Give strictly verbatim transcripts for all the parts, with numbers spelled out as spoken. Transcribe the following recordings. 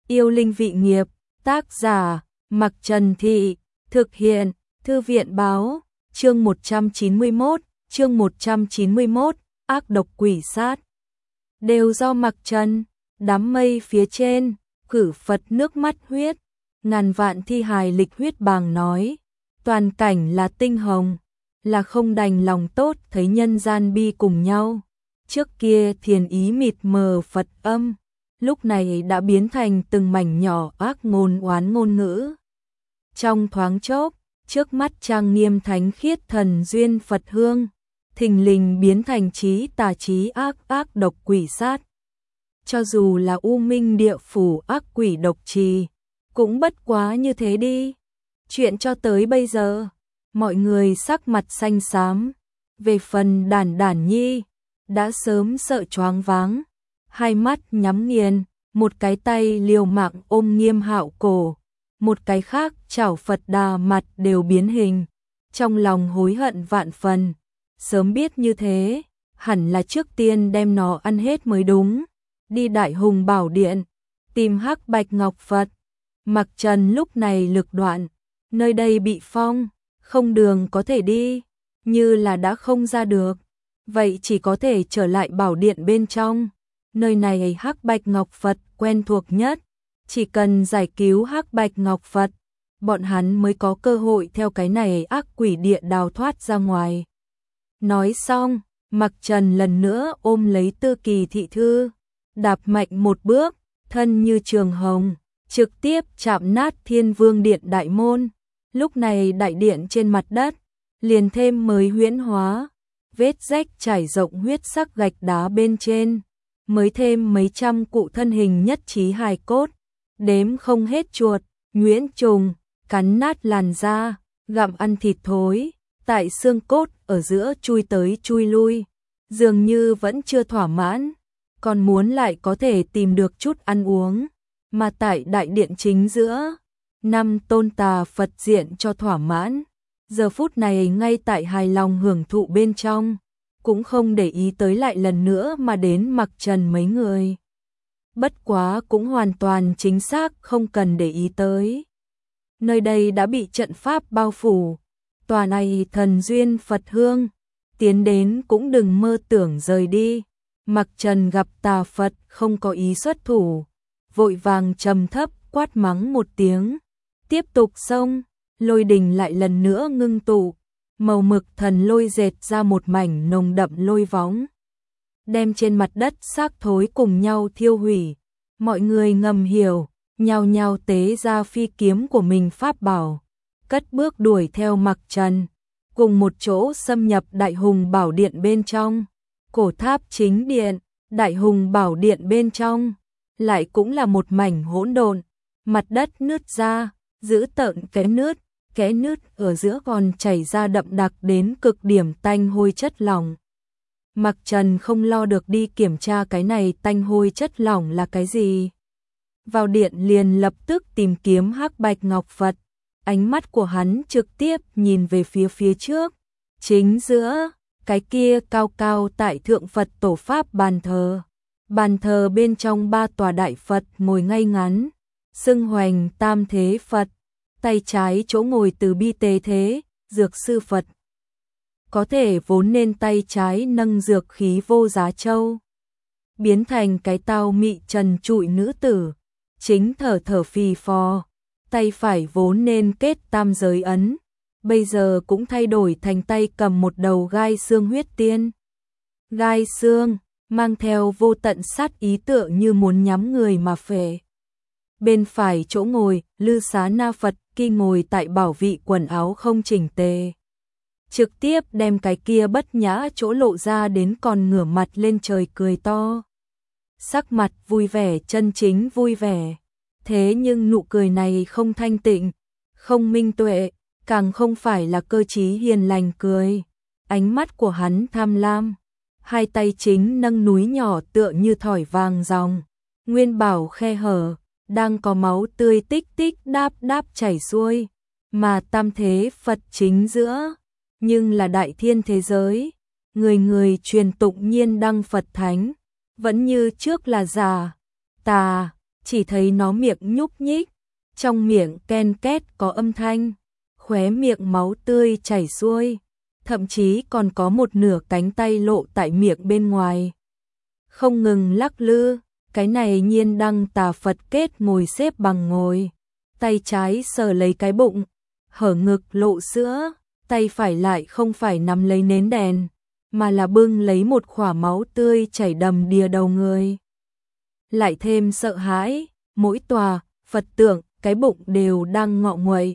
Yêu linh vị nghiệp, tác giả, Mặc Trần Thị, thực hiện, Thư viện báo, chương một trăm chín mươi mốt, chương một trăm chín mươi mốt, ác độc quỷ sát. Đều do Mặc Trần, đám mây phía trên, cử Phật nước mắt huyết, ngàn vạn thi hài lịch huyết bàng nói, toàn cảnh là tinh hồng, là không đành lòng tốt thấy nhân gian bi cùng nhau. Trước kia thiền ý mịt mờ Phật âm, lúc này đã biến thành từng mảnh nhỏ ác ngôn oán ngôn ngữ. Trong thoáng chốc, trước mắt trang nghiêm thánh khiết thần duyên Phật hương, thình lình biến thành trí tà trí ác ác độc quỷ sát. Cho dù là u minh địa phủ ác quỷ độc trì, cũng bất quá như thế đi. Chuyện cho tới bây giờ, mọi người sắc mặt xanh xám, về phần Đản Đản Nhi, đã sớm sợ choáng váng, hai mắt nhắm nghiền, một cái tay liều mạng ôm Nghiêm Hạo cổ, một cái khác chảo Phật Đà mặt đều biến hình, trong lòng hối hận vạn phần, sớm biết như thế, hẳn là trước tiên đem nó ăn hết mới đúng, đi Đại Hùng Bảo Điện, tìm Hắc Bạch Ngọc Phật. Mặc Trần lúc này lực đoạn, nơi đây bị phong, không đường có thể đi, như là đã không ra được, vậy chỉ có thể trở lại Bảo Điện bên trong. Nơi này Hắc Bạch Ngọc Phật quen thuộc nhất, chỉ cần giải cứu Hắc Bạch Ngọc Phật, bọn hắn mới có cơ hội theo cái này ác quỷ địa đào thoát ra ngoài. Nói xong, Mặc Trần lần nữa ôm lấy Tư Kỳ thị thư, đạp mạnh một bước, thân như trường hồng, trực tiếp chạm nát Thiên Vương Điện đại môn. Lúc này đại điện trên mặt đất, liền thêm mới huyễn hóa, vết rách trải rộng huyết sắc gạch đá bên trên, mới thêm mấy trăm cụ thân hình nhất trí hài cốt, đếm không hết chuột, nhuyễn trùng, cắn nát làn da, gặm ăn thịt thối, tại xương cốt ở giữa chui tới chui lui, dường như vẫn chưa thỏa mãn, còn muốn lại có thể tìm được chút ăn uống, mà tại đại điện chính giữa, năm tôn tà Phật diện cho thỏa mãn, giờ phút này ngay tại hài lòng hưởng thụ bên trong, cũng không để ý tới lại lần nữa mà đến Mặc Trần mấy người. Bất quá cũng hoàn toàn chính xác không cần để ý tới. Nơi đây đã bị trận pháp bao phủ, tòa này thần duyên Phật hương, tiến đến cũng đừng mơ tưởng rời đi. Mặc Trần gặp tà Phật không có ý xuất thủ, vội vàng trầm thấp quát mắng một tiếng, tiếp tục xông, lôi đình lại lần nữa ngưng tụ, màu mực thần lôi dệt ra một mảnh nồng đậm lôi võng, đem trên mặt đất xác thối cùng nhau thiêu hủy. Mọi người ngầm hiểu, nhao nhao tế ra phi kiếm của mình pháp bảo, cất bước đuổi theo Mặc Trần, cùng một chỗ xâm nhập Đại Hùng Bảo Điện bên trong. Cổ tháp chính điện, Đại Hùng Bảo Điện bên trong, lại cũng là một mảnh hỗn độn, mặt đất nứt ra, giữ tợn kẽ nứt, kẽ nứt ở giữa còn chảy ra đậm đặc đến cực điểm tanh hôi chất lỏng. Mặc Trần không lo được đi kiểm tra cái này tanh hôi chất lỏng là cái gì. Vào điện liền lập tức tìm kiếm Hắc Bạch Ngọc Phật, ánh mắt của hắn trực tiếp nhìn về phía phía trước, chính giữa, cái kia cao cao tại thượng Phật tổ Pháp bàn thờ. Bàn thờ bên trong ba tòa đại Phật ngồi ngay ngắn, xưng hoành tam thế Phật, tay trái chỗ ngồi từ bi tế thế, dược sư Phật. Có thể vốn nên tay trái nâng dược khí vô giá châu, biến thành cái tao mị trần trụi nữ tử, chính thở thở phì phò, tay phải vốn nên kết tam giới ấn, bây giờ cũng thay đổi thành tay cầm một đầu gai xương huyết tiên. Gai xương, mang theo vô tận sát ý tựa như muốn nhắm người mà phệ. Bên phải chỗ ngồi, Lư Xá Na Phật kỳ ngồi tại bảo vị quần áo không chỉnh tề. Trực tiếp đem cái kia bất nhã chỗ lộ ra đến còn ngửa mặt lên trời cười to. Sắc mặt vui vẻ chân chính vui vẻ. Thế nhưng nụ cười này không thanh tịnh, không minh tuệ, càng không phải là cơ trí hiền lành cười. Ánh mắt của hắn tham lam, hai tay chính nâng núi nhỏ tựa như thỏi vàng ròng, nguyên bảo khe hở, đang có máu tươi tích tích đáp đáp chảy xuôi, mà tam thế Phật chính giữa, nhưng là đại thiên thế giới, người người truyền tụng nhiên đăng Phật thánh, vẫn như trước là giả, tà, chỉ thấy nó miệng nhúc nhích, trong miệng ken két có âm thanh, khóe miệng máu tươi chảy xuôi, thậm chí còn có một nửa cánh tay lộ tại miệng bên ngoài. Không ngừng lắc lư, cái này Nhiên Đăng Tà Phật kết ngồi xếp bằng ngồi, tay trái sờ lấy cái bụng, hở ngực lộ sữa, tay phải lại không phải nắm lấy nến đèn, mà là bưng lấy một khỏa máu tươi chảy đầm đìa đầu người. Lại thêm sợ hãi, mỗi tòa Phật tượng, cái bụng đều đang ngọ nguậy.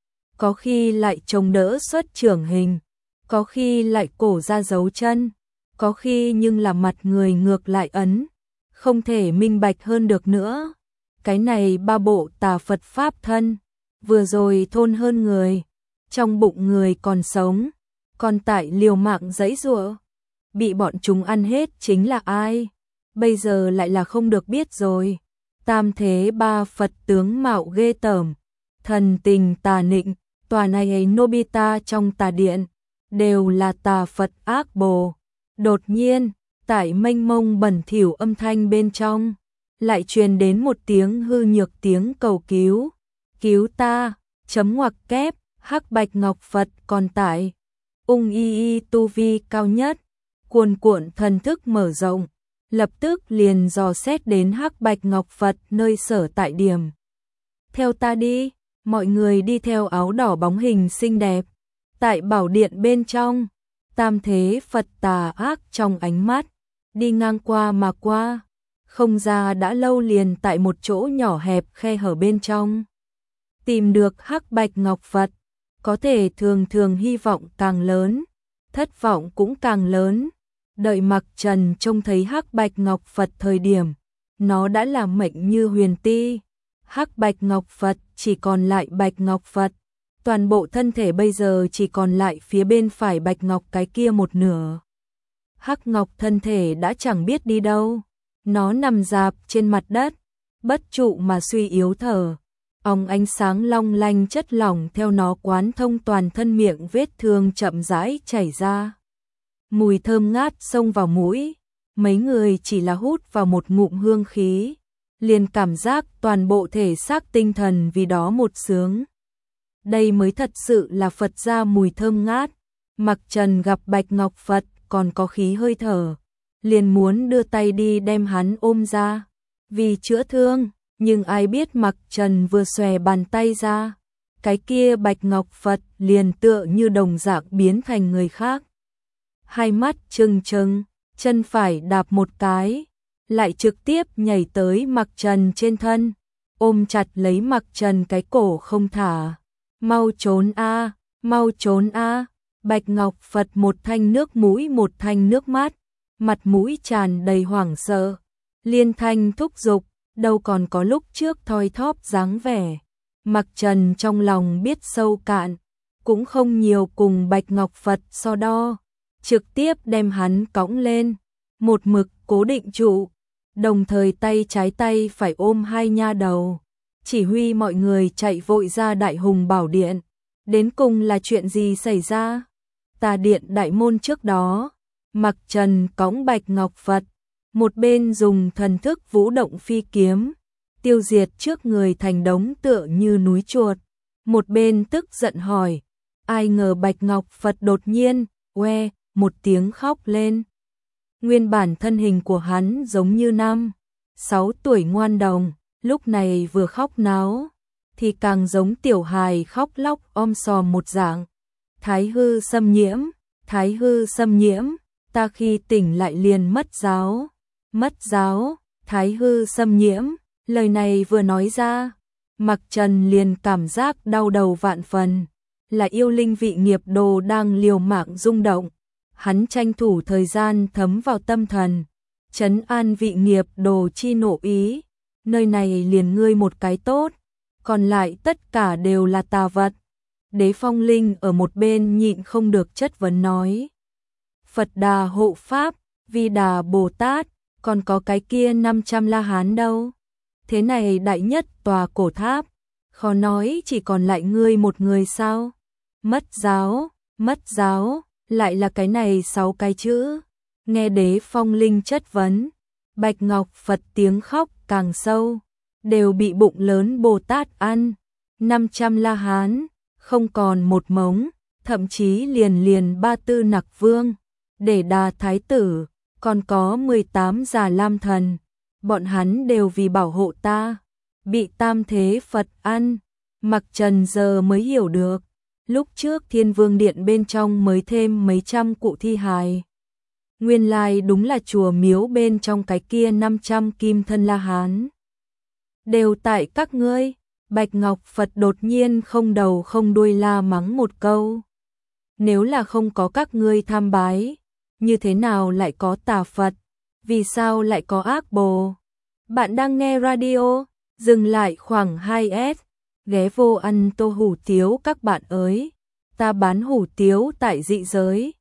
Có khi lại chống đỡ xuất trưởng hình, có khi lại cổ ra dấu chân, có khi nhưng là mặt người ngược lại ấn, không thể minh bạch hơn được nữa. Cái này ba bộ Tà Phật Pháp thân, vừa rồi thôn hơn người, trong bụng người còn sống, còn tại liều mạng giãy giụa, bị bọn chúng ăn hết chính là ai? Bây giờ lại là không được biết rồi. Tam thế ba Phật tướng mạo ghê tởm, thần tình tà nịnh, tòa này ấy Nobita trong tà điện, đều là tà Phật ác bồ. Đột nhiên, tại mênh mông bẩn thỉu âm thanh bên trong, lại truyền đến một tiếng hư nhược tiếng cầu cứu. Cứu ta, chấm ngoặc kép, hắc bạch ngọc Phật còn tại. Ung y y tu vi cao nhất, cuồn cuộn thần thức mở rộng, lập tức liền dò xét đến hắc bạch ngọc Phật nơi sở tại điểm. Theo ta đi, mọi người đi theo áo đỏ bóng hình xinh đẹp. Tại bảo điện bên trong, tam thế Phật tà ác trong ánh mắt, đi ngang qua mà qua, không ra đã lâu liền tại một chỗ nhỏ hẹp khe hở bên trong. Tìm được hắc bạch ngọc Phật, có thể thường thường hy vọng càng lớn, thất vọng cũng càng lớn. Đợi Mặc Trần trông thấy hắc bạch ngọc Phật thời điểm, nó đã là mệnh như huyền ti. Hắc bạch ngọc Phật chỉ còn lại bạch ngọc Phật, toàn bộ thân thể bây giờ chỉ còn lại phía bên phải bạch ngọc cái kia một nửa. Hắc ngọc thân thể đã chẳng biết đi đâu, nó nằm rạp trên mặt đất, bất trụ mà suy yếu thở. Ong ánh sáng long lanh chất lỏng theo nó quán thông toàn thân, miệng vết thương chậm rãi chảy ra. Mùi thơm ngát xông vào mũi, mấy người chỉ là hút vào một ngụm hương khí, liền cảm giác toàn bộ thể xác tinh thần vì đó một sướng. Đây mới thật sự là Phật gia mùi thơm ngát. Mặc Trần gặp bạch ngọc Phật còn có khí hơi thở, liền muốn đưa tay đi đem hắn ôm ra, vì chữa thương. Nhưng ai biết Mặc Trần vừa xòe bàn tay ra, cái kia bạch ngọc Phật liền tựa như đồng dạng biến thành người khác. Hai mắt trừng trừng, chân phải đạp một cái, lại trực tiếp nhảy tới Mặc Trần trên thân, ôm chặt lấy Mặc Trần cái cổ không thả. Mau trốn a, mau trốn a. Bạch ngọc Phật một thanh nước mũi một thanh nước mắt, mặt mũi tràn đầy hoảng sợ, liên thanh thúc giục, đâu còn có lúc trước thoi thóp dáng vẻ. Mặc Trần trong lòng biết sâu cạn, cũng không nhiều cùng bạch ngọc Phật so đo, trực tiếp đem hắn cõng lên, một mực cố định trụ, đồng thời tay trái tay phải ôm hai nha đầu, chỉ huy mọi người chạy vội ra Đại Hùng Bảo Điện. Đến cùng là chuyện gì xảy ra? Tà điện đại môn trước đó, Mặc Trần cõng bạch ngọc Phật, một bên dùng thần thức vũ động phi kiếm, tiêu diệt trước người thành đống tựa như núi chuột, một bên tức giận hỏi. Ai ngờ bạch ngọc Phật đột nhiên, oe, một tiếng khóc lên. Nguyên bản thân hình của hắn giống như năm, sáu tuổi ngoan đồng, lúc này vừa khóc náo, thì càng giống tiểu hài khóc lóc om sòm một dạng. Thái hư xâm nhiễm, thái hư xâm nhiễm, ta khi tỉnh lại liền mất giáo, mất giáo, thái hư xâm nhiễm. Lời này vừa nói ra, Mặc Trần liền cảm giác đau đầu vạn phần, là yêu linh vị nghiệp đồ đang liều mạng rung động. Hắn tranh thủ thời gian thấm vào tâm thần, trấn an vị nghiệp đồ chi nộ ý, nơi này liền ngươi một cái tốt, còn lại tất cả đều là tà vật. Đế Phong Linh ở một bên nhịn không được chất vấn nói. Phật Đà hộ pháp, Vi Đà Bồ Tát, còn có cái kia năm trăm La Hán đâu? Thế này đại nhất tòa cổ tháp, khó nói chỉ còn lại ngươi một người sao? Mất giáo, mất giáo, lại là cái này sáu cái chữ. Nghe Đế Phong Linh chất vấn, bạch ngọc Phật tiếng khóc càng sâu, đều bị bụng lớn Bồ Tát ăn. năm trăm La Hán, không còn một mống, thậm chí liền liền ba tư nặc vương, để đà thái tử, còn có mười tám già lam thần, bọn hắn đều vì bảo hộ ta, bị tam thế Phật ăn. Mặc Trần giờ mới hiểu được, lúc trước Thiên Vương Điện bên trong mới thêm mấy trăm cụ thi hài. Nguyên lai đúng là chùa miếu bên trong cái kia năm trăm kim thân La Hán. Đều tại các ngươi. Bạch Ngọc Phật đột nhiên không đầu không đuôi la mắng một câu. Nếu là không có các ngươi tham bái, như thế nào lại có tà Phật? Vì sao lại có ác bồ? Bạn đang nghe radio, dừng lại khoảng hai S, ghé vô ăn tô hủ tiếu các bạn ơi. Ta bán hủ tiếu tại dị giới,